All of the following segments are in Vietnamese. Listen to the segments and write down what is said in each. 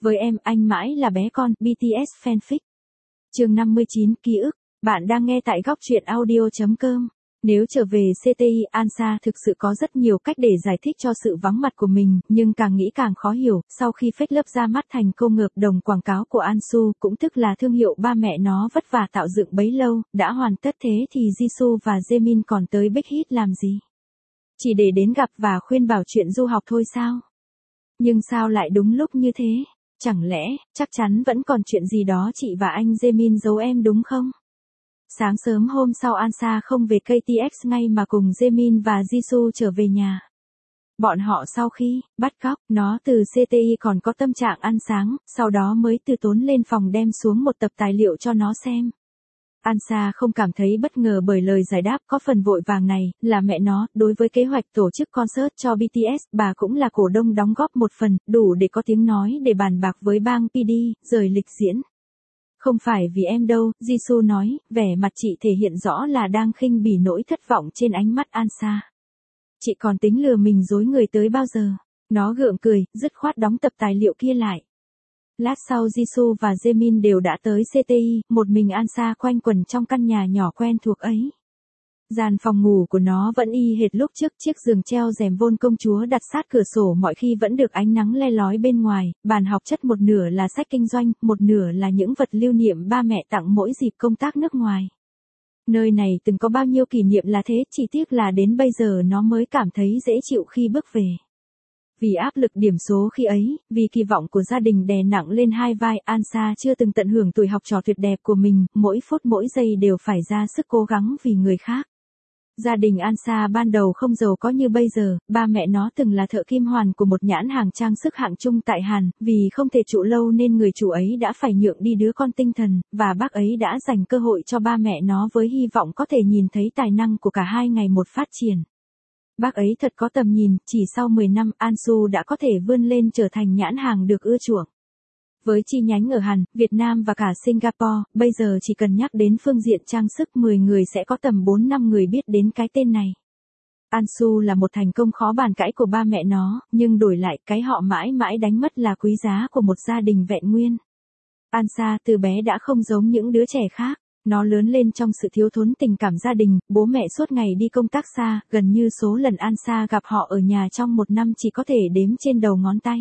Với em, anh mãi là bé con, BTS fanfic. Chương 59, ký ức. Bạn đang nghe tại góc truyện audio.com. Nếu trở về CTI, Ansa thực sự có rất nhiều cách để giải thích cho sự vắng mặt của mình, nhưng càng nghĩ càng khó hiểu. Sau khi Fake Love ra mắt thành cô ngợp đồng quảng cáo của Ansu, cũng tức là thương hiệu ba mẹ nó vất vả tạo dựng bấy lâu, đã hoàn tất, thế thì Jisoo và Jaemin còn tới Big Hit làm gì? Chỉ để đến gặp và khuyên bảo chuyện du học thôi sao? Nhưng sao lại đúng lúc như thế? Chẳng lẽ, chắc chắn vẫn còn chuyện gì đó chị và anh Jaemin giấu em đúng không? Sáng sớm hôm sau Ansa không về KTX ngay mà cùng Jaemin và Jisoo trở về nhà. Bọn họ sau khi bắt cóc nó từ CTI còn có tâm trạng ăn sáng, sau đó mới từ tốn lên phòng đem xuống một tập tài liệu cho nó xem. Ansa không cảm thấy bất ngờ bởi lời giải đáp có phần vội vàng này, là mẹ nó, đối với kế hoạch tổ chức concert cho BTS, bà cũng là cổ đông đóng góp một phần, đủ để có tiếng nói để bàn bạc với bang PD, rời lịch diễn. Không phải vì em đâu, Jisoo nói, vẻ mặt chị thể hiện rõ là đang khinh bỉ nỗi thất vọng trên ánh mắt Ansa. Chị còn tính lừa mình dối người tới bao giờ? Nó gượng cười, dứt khoát đóng tập tài liệu kia lại. Lát sau Jisoo và Jaemin đều đã tới CTI, một mình Ansa quanh quẩn trong căn nhà nhỏ quen thuộc ấy. Gian phòng ngủ của nó vẫn y hệt lúc trước, chiếc giường treo rèm vôn công chúa đặt sát cửa sổ mọi khi vẫn được ánh nắng le lói bên ngoài, bàn học chất một nửa là sách kinh doanh, một nửa là những vật lưu niệm ba mẹ tặng mỗi dịp công tác nước ngoài. Nơi này từng có bao nhiêu kỷ niệm là thế, chỉ tiếc là đến bây giờ nó mới cảm thấy dễ chịu khi bước về. Vì áp lực điểm số khi ấy, vì kỳ vọng của gia đình đè nặng lên hai vai, Ansa chưa từng tận hưởng tuổi học trò tuyệt đẹp của mình, mỗi phút mỗi giây đều phải ra sức cố gắng vì người khác. Gia đình Ansa ban đầu không giàu có như bây giờ, ba mẹ nó từng là thợ kim hoàn của một nhãn hàng trang sức hạng trung tại Hàn, vì không thể trụ lâu nên người chủ ấy đã phải nhượng đi đứa con tinh thần, và bác ấy đã dành cơ hội cho ba mẹ nó với hy vọng có thể nhìn thấy tài năng của cả hai ngày một phát triển. Bác ấy thật có tầm nhìn, chỉ sau 10 năm Ansu đã có thể vươn lên trở thành nhãn hàng được ưa chuộng. Với chi nhánh ở Hàn, Việt Nam và cả Singapore, bây giờ chỉ cần nhắc đến phương diện trang sức 10 người sẽ có tầm 4-5 người biết đến cái tên này. Ansu là một thành công khó bàn cãi của ba mẹ nó, nhưng đổi lại cái họ mãi mãi đánh mất là quý giá của một gia đình vẹn nguyên. Ansa từ bé đã không giống những đứa trẻ khác. Nó lớn lên trong sự thiếu thốn tình cảm gia đình, bố mẹ suốt ngày đi công tác xa, gần như số lần Ansa gặp họ ở nhà trong một năm chỉ có thể đếm trên đầu ngón tay.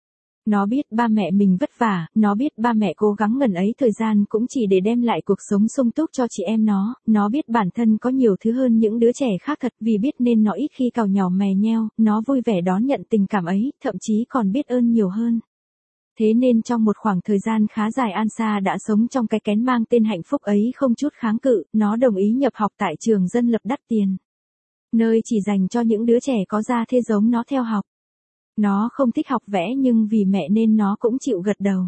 Nó biết ba mẹ mình vất vả, nó biết ba mẹ cố gắng ngần ấy thời gian cũng chỉ để đem lại cuộc sống sung túc cho chị em nó biết bản thân có nhiều thứ hơn những đứa trẻ khác thật, vì biết nên nó ít khi càu nhàu mè nheo, nó vui vẻ đón nhận tình cảm ấy, thậm chí còn biết ơn nhiều hơn. Thế nên trong một khoảng thời gian khá dài Ansa đã sống trong cái kén mang tên hạnh phúc ấy không chút kháng cự, nó đồng ý nhập học tại trường dân lập đắt tiền. Nơi chỉ dành cho những đứa trẻ có gia thế giống nó theo học. Nó không thích học vẽ nhưng vì mẹ nên nó cũng chịu gật đầu.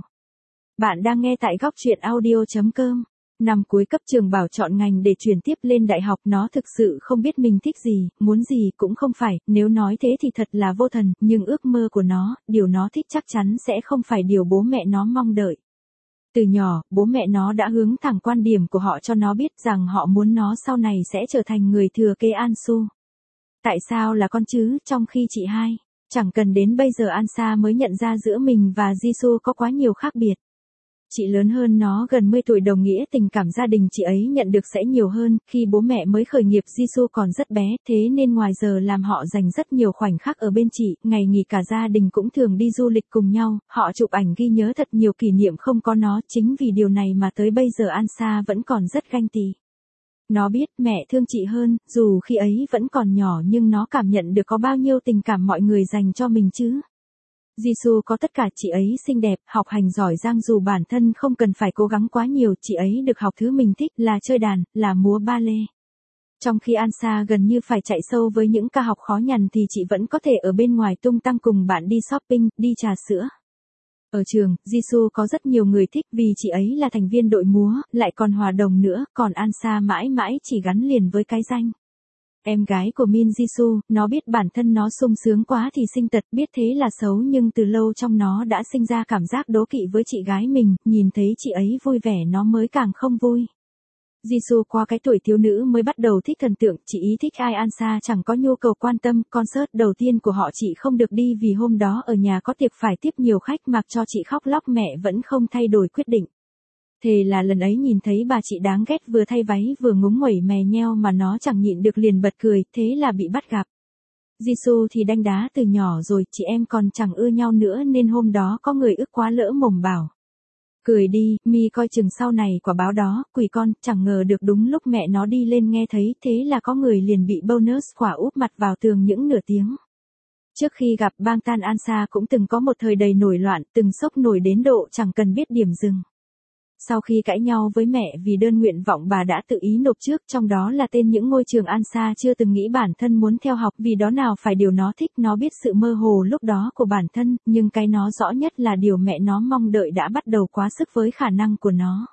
Bạn đang nghe tại góc truyện audio.com. Năm cuối cấp trường bảo chọn ngành để chuyển tiếp lên đại học, nó thực sự không biết mình thích gì, muốn gì cũng không phải, nếu nói thế thì thật là vô thần, nhưng ước mơ của nó, điều nó thích chắc chắn sẽ không phải điều bố mẹ nó mong đợi. Từ nhỏ, bố mẹ nó đã hướng thẳng quan điểm của họ cho nó biết rằng họ muốn nó sau này sẽ trở thành người thừa kế Ansu. Tại sao là con chứ, trong khi chị hai? Chẳng cần đến bây giờ Ansa mới nhận ra giữa mình và Jisoo có quá nhiều khác biệt. Chị lớn hơn nó gần 10 tuổi, đồng nghĩa tình cảm gia đình chị ấy nhận được sẽ nhiều hơn, khi bố mẹ mới khởi nghiệp Jisoo còn rất bé, thế nên ngoài giờ làm họ dành rất nhiều khoảnh khắc ở bên chị, ngày nghỉ cả gia đình cũng thường đi du lịch cùng nhau, họ chụp ảnh ghi nhớ thật nhiều kỷ niệm không có nó, chính vì điều này mà tới bây giờ Ansa vẫn còn rất ganh tị. Nó biết mẹ thương chị hơn, dù khi ấy vẫn còn nhỏ nhưng nó cảm nhận được có bao nhiêu tình cảm mọi người dành cho mình chứ. Jisoo có tất cả, chị ấy xinh đẹp, học hành giỏi giang dù bản thân không cần phải cố gắng quá nhiều, chị ấy được học thứ mình thích là chơi đàn, là múa ballet. Trong khi Ansa gần như phải chạy sâu với những ca học khó nhằn thì chị vẫn có thể ở bên ngoài tung tăng cùng bạn đi shopping, đi trà sữa. Ở trường, Jisoo có rất nhiều người thích vì chị ấy là thành viên đội múa, lại còn hòa đồng nữa, còn Ansa mãi mãi chỉ gắn liền với cái danh. Em gái của Min Jisoo, nó biết bản thân nó sung sướng quá thì sinh tật, biết thế là xấu nhưng từ lâu trong nó đã sinh ra cảm giác đố kỵ với chị gái mình, nhìn thấy chị ấy vui vẻ nó mới càng không vui. Jisoo qua cái tuổi thiếu nữ mới bắt đầu thích thần tượng, chị ý thích ai Ansa chẳng có nhu cầu quan tâm, concert đầu tiên của họ chị không được đi vì hôm đó ở nhà có tiệc phải tiếp nhiều khách mặc cho chị khóc lóc, mẹ vẫn không thay đổi quyết định. Thề là lần ấy nhìn thấy bà chị đáng ghét vừa thay váy vừa ngúng nguẩy mè nheo mà nó chẳng nhịn được liền bật cười, thế là bị bắt gặp. Jisoo thì đanh đá từ nhỏ rồi, chị em còn chẳng ưa nhau nữa nên hôm đó có người ức quá lỡ mồm bảo. Cười đi, mi coi chừng sau này quả báo đó, quỷ con, chẳng ngờ được đúng lúc mẹ nó đi lên nghe thấy, thế là có người liền bị bonus quả úp mặt vào tường những nửa tiếng. Trước khi gặp Bangtan Ansa cũng từng có một thời đầy nổi loạn, từng sốc nổi đến độ chẳng cần biết điểm dừng. Sau khi cãi nhau với mẹ vì đơn nguyện vọng bà đã tự ý nộp trước, trong đó là tên những ngôi trường Ansa chưa từng nghĩ bản thân muốn theo học vì đó nào phải điều nó thích, nó biết sự mơ hồ lúc đó của bản thân, nhưng cái nó rõ nhất là điều mẹ nó mong đợi đã bắt đầu quá sức với khả năng của nó.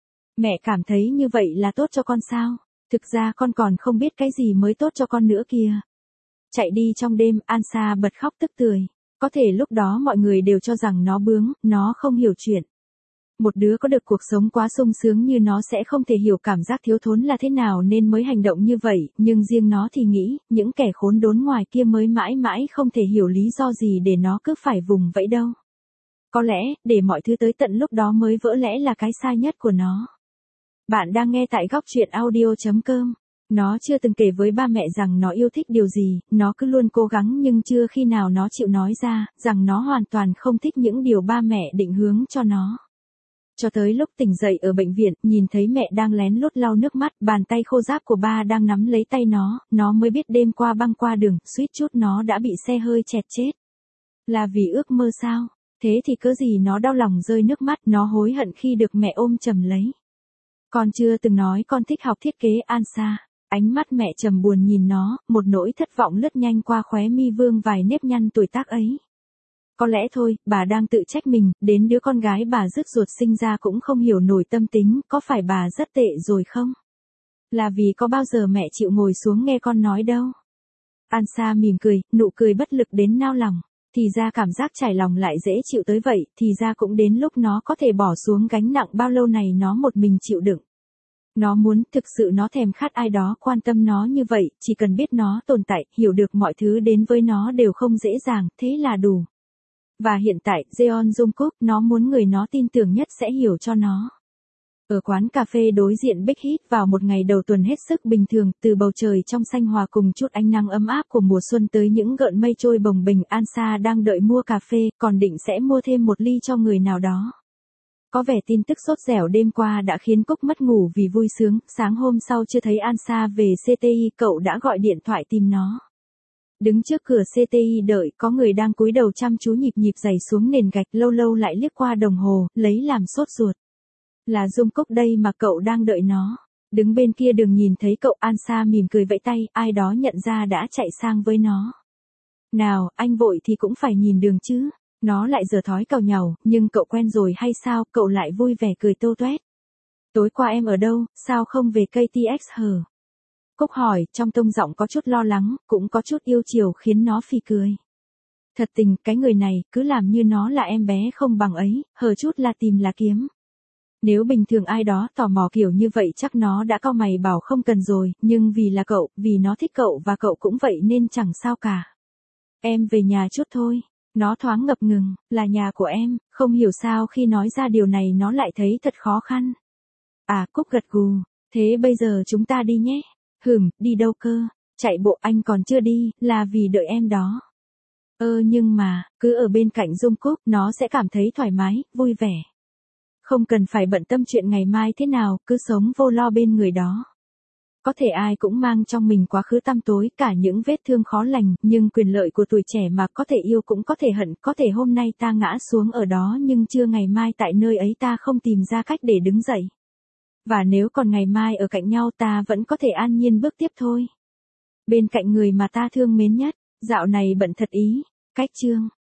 Mẹ cảm thấy như vậy là tốt cho con sao? Thực ra con còn không biết cái gì mới tốt cho con nữa kìa. Chạy đi trong đêm, Ansa bật khóc tức tưởi. Có thể lúc đó mọi người đều cho rằng nó bướng, nó không hiểu chuyện. Một đứa có được cuộc sống quá sung sướng như nó sẽ không thể hiểu cảm giác thiếu thốn là thế nào nên mới hành động như vậy, nhưng riêng nó thì nghĩ, những kẻ khốn đốn ngoài kia mới mãi mãi không thể hiểu lý do gì để nó cứ phải vùng vẫy đâu. Có lẽ, để mọi thứ tới tận lúc đó mới vỡ lẽ là cái sai nhất của nó. Bạn đang nghe tại góc truyện audio.com. Nó chưa từng kể với ba mẹ rằng nó yêu thích điều gì, nó cứ luôn cố gắng nhưng chưa khi nào nó chịu nói ra, rằng nó hoàn toàn không thích những điều ba mẹ định hướng cho nó. Cho tới lúc tỉnh dậy ở bệnh viện, nhìn thấy mẹ đang lén lút lau nước mắt, bàn tay khô ráp của ba đang nắm lấy tay nó mới biết đêm qua băng qua đường, suýt chút nó đã bị xe hơi chẹt chết. Là vì ước mơ sao? Thế thì cớ gì nó đau lòng rơi nước mắt, nó hối hận khi được mẹ ôm chầm lấy. Con chưa từng nói con thích học thiết kế Ansa. Ánh mắt mẹ trầm buồn nhìn nó, một nỗi thất vọng lướt nhanh qua khóe mi vương vài nếp nhăn tuổi tác ấy. Có lẽ thôi, bà đang tự trách mình, đến đứa con gái bà rứt ruột sinh ra cũng không hiểu nổi tâm tính, có phải bà rất tệ rồi không? Là vì có bao giờ mẹ chịu ngồi xuống nghe con nói đâu. Ansa mỉm cười, nụ cười bất lực đến nao lòng. Thì ra cảm giác trải lòng lại dễ chịu tới vậy, thì ra cũng đến lúc nó có thể bỏ xuống gánh nặng bao lâu này nó một mình chịu đựng. Nó muốn, thực sự nó thèm khát ai đó quan tâm nó như vậy, chỉ cần biết nó tồn tại, hiểu được mọi thứ đến với nó đều không dễ dàng, thế là đủ. Và hiện tại, Jeon Jungkook, nó muốn người nó tin tưởng nhất sẽ hiểu cho nó. Ở quán cà phê đối diện Big Hit vào một ngày đầu tuần hết sức bình thường, từ bầu trời trong xanh hòa cùng chút ánh nắng ấm áp của mùa xuân tới những gợn mây trôi bồng bềnh, Ansa đang đợi mua cà phê, còn định sẽ mua thêm một ly cho người nào đó. Có vẻ tin tức sốt dẻo đêm qua đã khiến Cúc mất ngủ vì vui sướng, sáng hôm sau chưa thấy Ansa về CTI, cậu đã gọi điện thoại tìm nó. Đứng trước cửa CTI đợi, có người đang cúi đầu chăm chú nhịp nhịp giày xuống nền gạch, lâu lâu lại liếc qua đồng hồ, lấy làm sốt ruột. Là Jungkook đây mà cậu đang đợi nó. Đứng bên kia đường nhìn thấy cậu, Ansa mỉm cười vẫy tay, ai đó nhận ra đã chạy sang với nó. Nào, anh vội thì cũng phải nhìn đường chứ. Nó lại giở thói càu nhàu, nhưng cậu quen rồi hay sao, cậu lại vui vẻ cười tô toét. Tối qua em ở đâu, sao không về KTX hờ? Cúc hỏi, trong tông giọng có chút lo lắng, cũng có chút yêu chiều khiến nó phì cười. Thật tình, cái người này, cứ làm như nó là em bé không bằng ấy, hờ chút là tìm là kiếm. Nếu bình thường ai đó tò mò kiểu như vậy chắc nó đã cau mày bảo không cần rồi, nhưng vì là cậu, vì nó thích cậu và cậu cũng vậy nên chẳng sao cả. Em về nhà chút thôi. Nó thoáng ngập ngừng, là nhà của em, không hiểu sao khi nói ra điều này nó lại thấy thật khó khăn. À, Cúc gật gù, thế bây giờ chúng ta đi nhé. Đi đâu cơ, chạy bộ anh còn chưa đi, là vì đợi em đó. Nhưng mà, cứ ở bên cạnh Jungkook, nó sẽ cảm thấy thoải mái, vui vẻ. Không cần phải bận tâm chuyện ngày mai thế nào, cứ sống vô lo bên người đó. Có thể ai cũng mang trong mình quá khứ tăm tối, cả những vết thương khó lành, nhưng quyền lợi của tuổi trẻ mà có thể yêu cũng có thể hận, có thể hôm nay ta ngã xuống ở đó nhưng chưa ngày mai tại nơi ấy ta không tìm ra cách để đứng dậy. Và nếu còn ngày mai ở cạnh nhau ta vẫn có thể an nhiên bước tiếp thôi. Bên cạnh người mà ta thương mến nhất, dạo này bận thật ý. Cách chương